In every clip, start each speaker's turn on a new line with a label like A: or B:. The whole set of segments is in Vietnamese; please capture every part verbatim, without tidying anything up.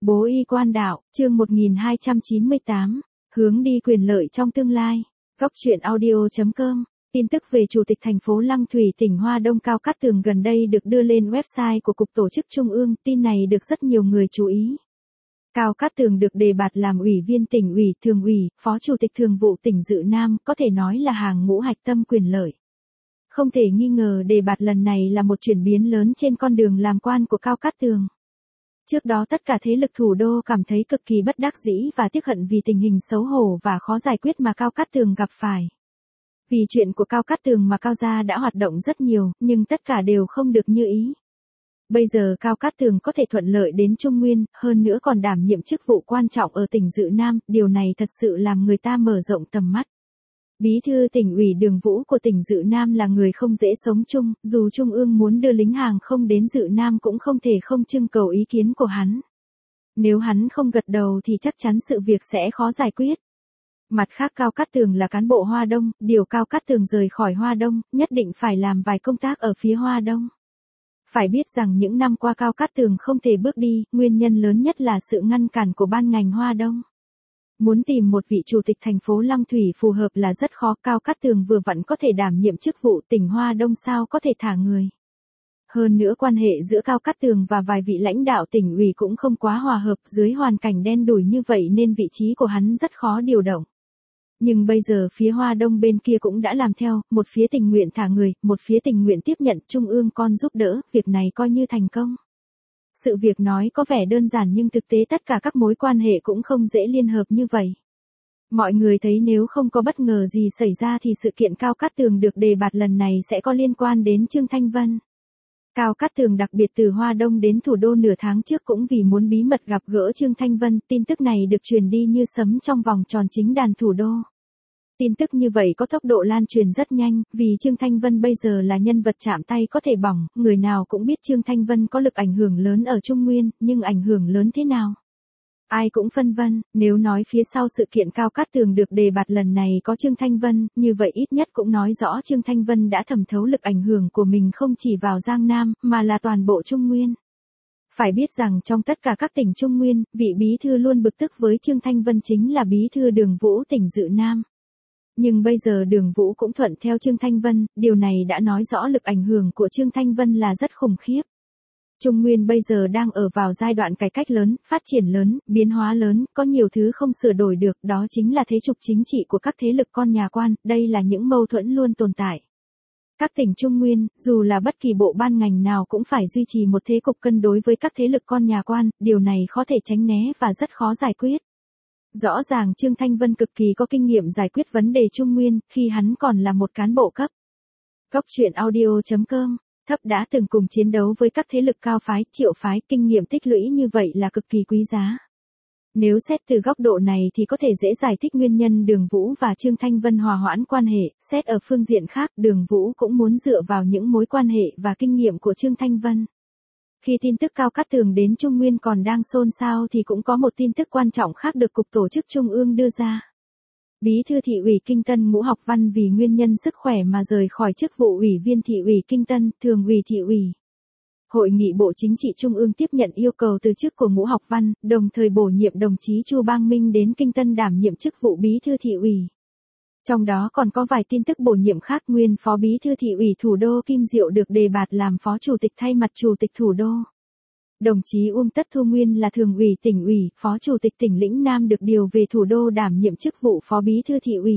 A: Bố y quan đạo, chương một nghìn hai trăm chín mươi tám, hướng đi quyền lợi trong tương lai. Góc truyện audio chấm com. Tin tức về Chủ tịch thành phố Lăng Thủy tỉnh Hoa Đông Cao Cát Tường gần đây được đưa lên website của Cục Tổ chức Trung ương, tin này được rất nhiều người chú ý. Cao Cát Tường được đề bạt làm ủy viên tỉnh ủy, thường ủy, phó chủ tịch thường vụ tỉnh Dự Nam, có thể nói là hàng ngũ hạch tâm quyền lợi. Không thể nghi ngờ đề bạt lần này là một chuyển biến lớn trên con đường làm quan của Cao Cát Tường. Trước đó tất cả thế lực thủ đô cảm thấy cực kỳ bất đắc dĩ và tiếc hận vì tình hình xấu hổ và khó giải quyết mà Cao Cát Tường gặp phải. Vì chuyện của Cao Cát Tường mà Cao gia đã hoạt động rất nhiều, nhưng tất cả đều không được như ý. Bây giờ Cao Cát Tường có thể thuận lợi đến Trung Nguyên, hơn nữa còn đảm nhiệm chức vụ quan trọng ở tỉnh Dự Nam, điều này thật sự làm người ta mở rộng tầm mắt. Bí thư tỉnh ủy Đường Vũ của tỉnh Dự Nam là người không dễ sống chung, dù Trung ương muốn đưa lính hàng không đến Dự Nam cũng không thể không trưng cầu ý kiến của hắn. Nếu hắn không gật đầu thì chắc chắn sự việc sẽ khó giải quyết. Mặt khác Cao Cát Tường là cán bộ Hoa Đông, điều Cao Cát Tường rời khỏi Hoa Đông, nhất định phải làm vài công tác ở phía Hoa Đông. Phải biết rằng những năm qua Cao Cát Tường không thể bước đi, nguyên nhân lớn nhất là sự ngăn cản của ban ngành Hoa Đông. Muốn tìm một vị chủ tịch thành phố Lăng Thủy phù hợp là rất khó, Cao Cát Tường vừa vặn có thể đảm nhiệm chức vụ tỉnh Hoa Đông sao có thể thả người. Hơn nữa quan hệ giữa Cao Cát Tường và vài vị lãnh đạo tỉnh ủy cũng không quá hòa hợp, dưới hoàn cảnh đen đủi như vậy nên vị trí của hắn rất khó điều động. Nhưng bây giờ phía Hoa Đông bên kia cũng đã làm theo, một phía tình nguyện thả người, một phía tình nguyện tiếp nhận Trung ương con giúp đỡ, việc này coi như thành công. Sự việc nói có vẻ đơn giản nhưng thực tế tất cả các mối quan hệ cũng không dễ liên hợp như vậy. Mọi người thấy nếu không có bất ngờ gì xảy ra thì sự kiện Cao Cát Tường được đề bạt lần này sẽ có liên quan đến Trương Thanh Vân. Cao Cát Tường đặc biệt từ Hoa Đông đến thủ đô nửa tháng trước cũng vì muốn bí mật gặp gỡ Trương Thanh Vân, tin tức này được truyền đi như sấm trong vòng tròn chính đàn thủ đô. Tin tức như vậy có tốc độ lan truyền rất nhanh, vì Trương Thanh Vân bây giờ là nhân vật chạm tay có thể bỏng, người nào cũng biết Trương Thanh Vân có lực ảnh hưởng lớn ở Trung Nguyên, nhưng ảnh hưởng lớn thế nào? Ai cũng phân vân, nếu nói phía sau sự kiện Cao Cát Tường được đề bạt lần này có Trương Thanh Vân, như vậy ít nhất cũng nói rõ Trương Thanh Vân đã thẩm thấu lực ảnh hưởng của mình không chỉ vào Giang Nam, mà là toàn bộ Trung Nguyên. Phải biết rằng trong tất cả các tỉnh Trung Nguyên, vị bí thư luôn bực tức với Trương Thanh Vân chính là bí thư Đường Vũ tỉnh Dự Nam. Nhưng bây giờ Đường Vũ cũng thuận theo Trương Thanh Vân, điều này đã nói rõ lực ảnh hưởng của Trương Thanh Vân là rất khủng khiếp. Trung Nguyên bây giờ đang ở vào giai đoạn cải cách lớn, phát triển lớn, biến hóa lớn, có nhiều thứ không sửa đổi được, đó chính là thế trục chính trị của các thế lực con nhà quan, đây là những mâu thuẫn luôn tồn tại. Các tỉnh Trung Nguyên, dù là bất kỳ bộ ban ngành nào cũng phải duy trì một thế cục cân đối với các thế lực con nhà quan, điều này khó thể tránh né và rất khó giải quyết. Rõ ràng Trương Thanh Vân cực kỳ có kinh nghiệm giải quyết vấn đề Trung Nguyên, khi hắn còn là một cán bộ cấp. Góc truyện audio chấm com. Thấp đã từng cùng chiến đấu với các thế lực cao phái, triệu phái, kinh nghiệm tích lũy như vậy là cực kỳ quý giá. Nếu xét từ góc độ này thì có thể dễ giải thích nguyên nhân Đường Vũ và Trương Thanh Vân hòa hoãn quan hệ, xét ở phương diện khác, Đường Vũ cũng muốn dựa vào những mối quan hệ và kinh nghiệm của Trương Thanh Vân. Khi tin tức Cao Cát Tường đến Trung Nguyên còn đang xôn xao thì cũng có một tin tức quan trọng khác được Cục Tổ chức Trung ương đưa ra. Bí thư thị ủy Kinh Tân Ngũ Học Văn vì nguyên nhân sức khỏe mà rời khỏi chức vụ ủy viên thị ủy Kinh Tân, thường ủy thị ủy. Hội nghị Bộ Chính trị Trung ương tiếp nhận yêu cầu từ chức của Ngũ Học Văn, đồng thời bổ nhiệm đồng chí Chu Bang Minh đến Kinh Tân đảm nhiệm chức vụ bí thư thị ủy. Trong đó còn có vài tin tức bổ nhiệm khác, nguyên phó bí thư thị ủy thủ đô Kim Diệu được đề bạt làm phó chủ tịch thay mặt chủ tịch thủ đô. Đồng chí Uông Tất Thu nguyên là thường ủy tỉnh ủy, phó chủ tịch tỉnh Lĩnh Nam được điều về thủ đô đảm nhiệm chức vụ phó bí thư thị ủy.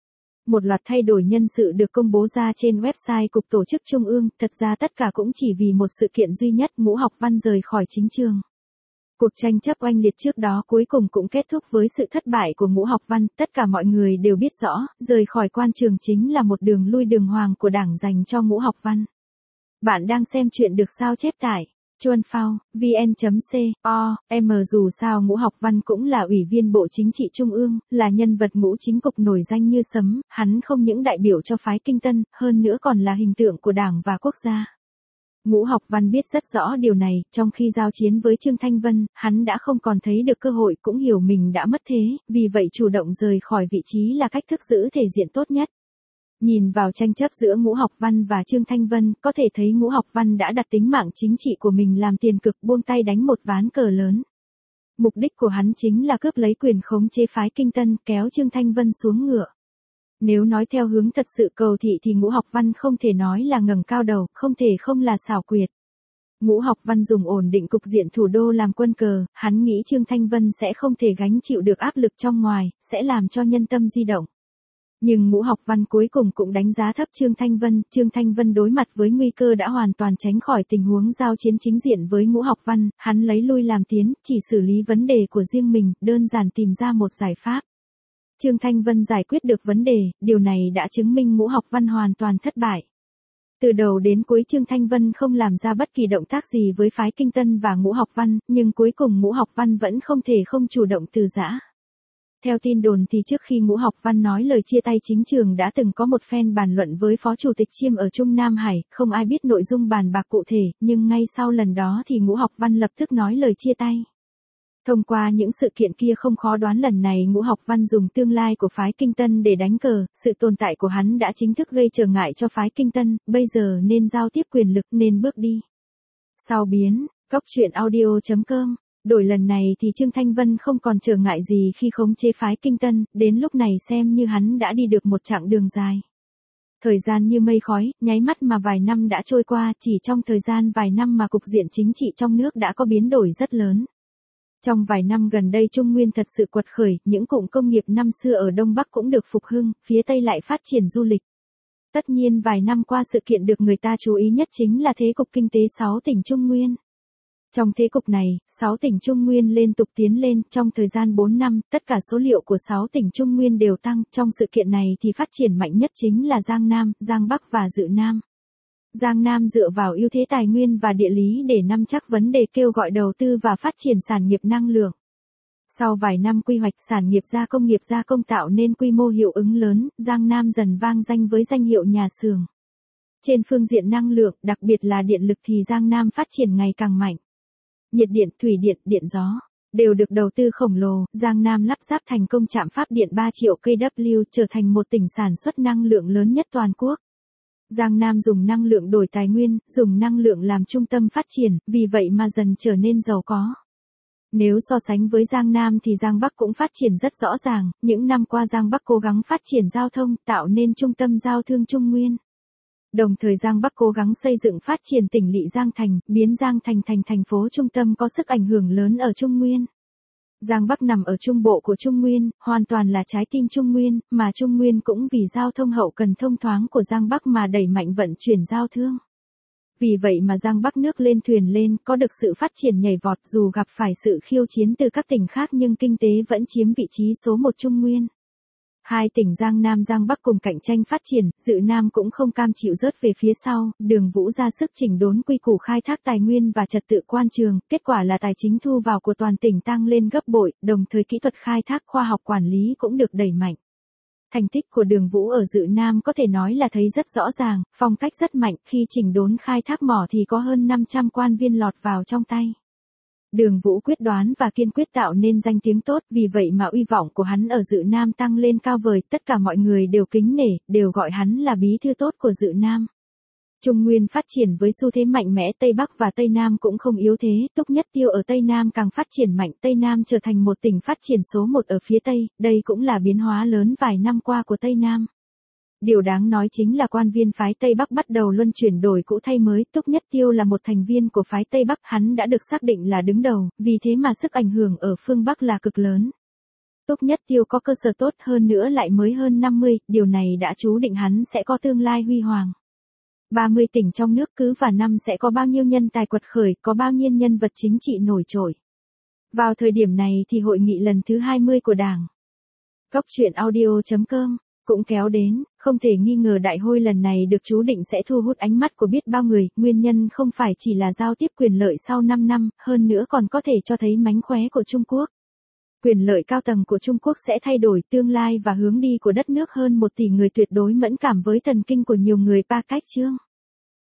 A: Một loạt thay đổi nhân sự được công bố ra trên website Cục Tổ chức Trung ương, thật ra tất cả cũng chỉ vì một sự kiện duy nhất, Ngũ Học Văn rời khỏi chính trường. Cuộc tranh chấp oanh liệt trước đó cuối cùng cũng kết thúc với sự thất bại của Ngũ Học Văn, tất cả mọi người đều biết rõ, rời khỏi quan trường chính là một đường lui đường hoàng của Đảng dành cho Ngũ Học Văn. Bạn đang xem chuyện được sao chép tại chuan phao vn chấm com. Dù sao Ngũ Học Văn cũng là ủy viên Bộ Chính trị Trung ương, là nhân vật ngũ chính cục nổi danh như sấm, hắn không những đại biểu cho phái Kinh Tân, hơn nữa còn là hình tượng của Đảng và quốc gia. Ngũ Học Văn biết rất rõ điều này, trong khi giao chiến với Trương Thanh Vân, hắn đã không còn thấy được cơ hội, cũng hiểu mình đã mất thế, vì vậy chủ động rời khỏi vị trí là cách thức giữ thể diện tốt nhất. Nhìn vào tranh chấp giữa Ngũ Học Văn và Trương Thanh Vân, có thể thấy Ngũ Học Văn đã đặt tính mạng chính trị của mình làm tiền cực, buông tay đánh một ván cờ lớn. Mục đích của hắn chính là cướp lấy quyền khống chế phái Kinh Tân, kéo Trương Thanh Vân xuống ngựa. Nếu nói theo hướng thật sự cầu thị thì Ngũ Học Văn không thể nói là ngẩng cao đầu, không thể không là xảo quyệt. Ngũ Học Văn dùng ổn định cục diện thủ đô làm quân cờ, hắn nghĩ Trương Thanh Vân sẽ không thể gánh chịu được áp lực trong ngoài, sẽ làm cho nhân tâm di động. Nhưng Ngũ Học Văn cuối cùng cũng đánh giá thấp Trương Thanh Vân, Trương Thanh Vân đối mặt với nguy cơ đã hoàn toàn tránh khỏi tình huống giao chiến chính diện với Ngũ Học Văn, hắn lấy lui làm tiến, chỉ xử lý vấn đề của riêng mình, đơn giản tìm ra một giải pháp. Trương Thanh Vân giải quyết được vấn đề, điều này đã chứng minh Ngũ Học Văn hoàn toàn thất bại. Từ đầu đến cuối Trương Thanh Vân không làm ra bất kỳ động tác gì với phái Kinh Tân và Ngũ Học Văn, nhưng cuối cùng Ngũ Học Văn vẫn không thể không chủ động từ giã. Theo tin đồn thì trước khi Ngũ Học Văn nói lời chia tay chính trường đã từng có một phen bàn luận với Phó Chủ tịch Chiêm ở Trung Nam Hải, không ai biết nội dung bàn bạc cụ thể, nhưng ngay sau lần đó thì Ngũ Học Văn lập tức nói lời chia tay. Thông qua những sự kiện kia không khó đoán lần này Ngũ Học Văn dùng tương lai của phái Kinh Tân để đánh cờ, sự tồn tại của hắn đã chính thức gây trở ngại cho phái Kinh Tân, bây giờ nên giao tiếp quyền lực, nên bước đi. Sau biến, Cóc Truyện Audio chấm com, đổi lần này thì Trương Thanh Vân không còn trở ngại gì khi khống chế phái Kinh Tân, đến lúc này xem như hắn đã đi được một chặng đường dài. Thời gian như mây khói, nháy mắt mà vài năm đã trôi qua, chỉ trong thời gian vài năm mà cục diện chính trị trong nước đã có biến đổi rất lớn. Trong vài năm gần đây Trung Nguyên thật sự quật khởi, những cụm công nghiệp năm xưa ở Đông Bắc cũng được phục hưng, phía Tây lại phát triển du lịch. Tất nhiên vài năm qua sự kiện được người ta chú ý nhất chính là thế cục kinh tế sáu tỉnh Trung Nguyên. Trong thế cục này, sáu tỉnh Trung Nguyên liên tục tiến lên, trong thời gian bốn năm, tất cả số liệu của sáu tỉnh Trung Nguyên đều tăng, trong sự kiện này thì phát triển mạnh nhất chính là Giang Nam, Giang Bắc và Dự Nam. Giang Nam dựa vào ưu thế tài nguyên và địa lý để nắm chắc vấn đề kêu gọi đầu tư và phát triển sản nghiệp năng lượng. Sau vài năm quy hoạch sản nghiệp gia công nghiệp gia công tạo nên quy mô hiệu ứng lớn, Giang Nam dần vang danh với danh hiệu nhà xưởng. Trên phương diện năng lượng, đặc biệt là điện lực thì Giang Nam phát triển ngày càng mạnh. Nhiệt điện, thủy điện, điện gió đều được đầu tư khổng lồ, Giang Nam lắp ráp thành công trạm phát điện ba triệu ki lô oát trở thành một tỉnh sản xuất năng lượng lớn nhất toàn quốc. Giang Nam dùng năng lượng đổi tài nguyên, dùng năng lượng làm trung tâm phát triển, vì vậy mà dần trở nên giàu có. Nếu so sánh với Giang Nam thì Giang Bắc cũng phát triển rất rõ ràng, những năm qua Giang Bắc cố gắng phát triển giao thông, tạo nên trung tâm giao thương Trung Nguyên. Đồng thời Giang Bắc cố gắng xây dựng phát triển tỉnh lỵ Giang Thành, biến Giang Thành thành thành phố trung tâm có sức ảnh hưởng lớn ở Trung Nguyên. Giang Bắc nằm ở trung bộ của Trung Nguyên, hoàn toàn là trái tim Trung Nguyên, mà Trung Nguyên cũng vì giao thông hậu cần thông thoáng của Giang Bắc mà đẩy mạnh vận chuyển giao thương. Vì vậy mà Giang Bắc nước lên thuyền lên, có được sự phát triển nhảy vọt dù gặp phải sự khiêu chiến từ các tỉnh khác nhưng kinh tế vẫn chiếm vị trí số một Trung Nguyên. Hai tỉnh Giang Nam Giang Bắc cùng cạnh tranh phát triển, Dự Nam cũng không cam chịu rớt về phía sau, Đường Vũ ra sức chỉnh đốn quy củ khai thác tài nguyên và trật tự quan trường, kết quả là tài chính thu vào của toàn tỉnh tăng lên gấp bội, đồng thời kỹ thuật khai thác khoa học quản lý cũng được đẩy mạnh. Thành tích của Đường Vũ ở Dự Nam có thể nói là thấy rất rõ ràng, phong cách rất mạnh, khi chỉnh đốn khai thác mỏ thì có hơn năm trăm quan viên lọt vào trong tay. Đường Vũ quyết đoán và kiên quyết tạo nên danh tiếng tốt, vì vậy mà uy vọng của hắn ở Dự Nam tăng lên cao vời, tất cả mọi người đều kính nể, đều gọi hắn là bí thư tốt của Dự Nam. Trung Nguyên phát triển với xu thế mạnh mẽ, Tây Bắc và Tây Nam cũng không yếu thế, Túc Nhất Tiêu ở Tây Nam càng phát triển mạnh, Tây Nam trở thành một tỉnh phát triển số một ở phía Tây, đây cũng là biến hóa lớn vài năm qua của Tây Nam. Điều đáng nói chính là quan viên phái Tây Bắc bắt đầu luân chuyển đổi cũ thay mới, Túc Nhất Tiêu là một thành viên của phái Tây Bắc, hắn đã được xác định là đứng đầu, vì thế mà sức ảnh hưởng ở phương Bắc là cực lớn. Túc Nhất Tiêu có cơ sở tốt hơn nữa lại mới hơn năm mươi, điều này đã chú định hắn sẽ có tương lai huy hoàng. ba mươi tỉnh trong nước cứ vào năm sẽ có bao nhiêu nhân tài quật khởi, có bao nhiêu nhân vật chính trị nổi trội. Vào thời điểm này thì hội nghị lần thứ hai mươi của Đảng Cóc Truyện Audio chấm com cũng kéo đến, không thể nghi ngờ đại hội lần này được chú định sẽ thu hút ánh mắt của biết bao người, nguyên nhân không phải chỉ là giao tiếp quyền lợi sau năm năm, hơn nữa còn có thể cho thấy mánh khóe của Trung Quốc. Quyền lợi cao tầng của Trung Quốc sẽ thay đổi tương lai và hướng đi của đất nước hơn một tỷ người tuyệt đối mẫn cảm với thần kinh của nhiều người. Pa Cách Chương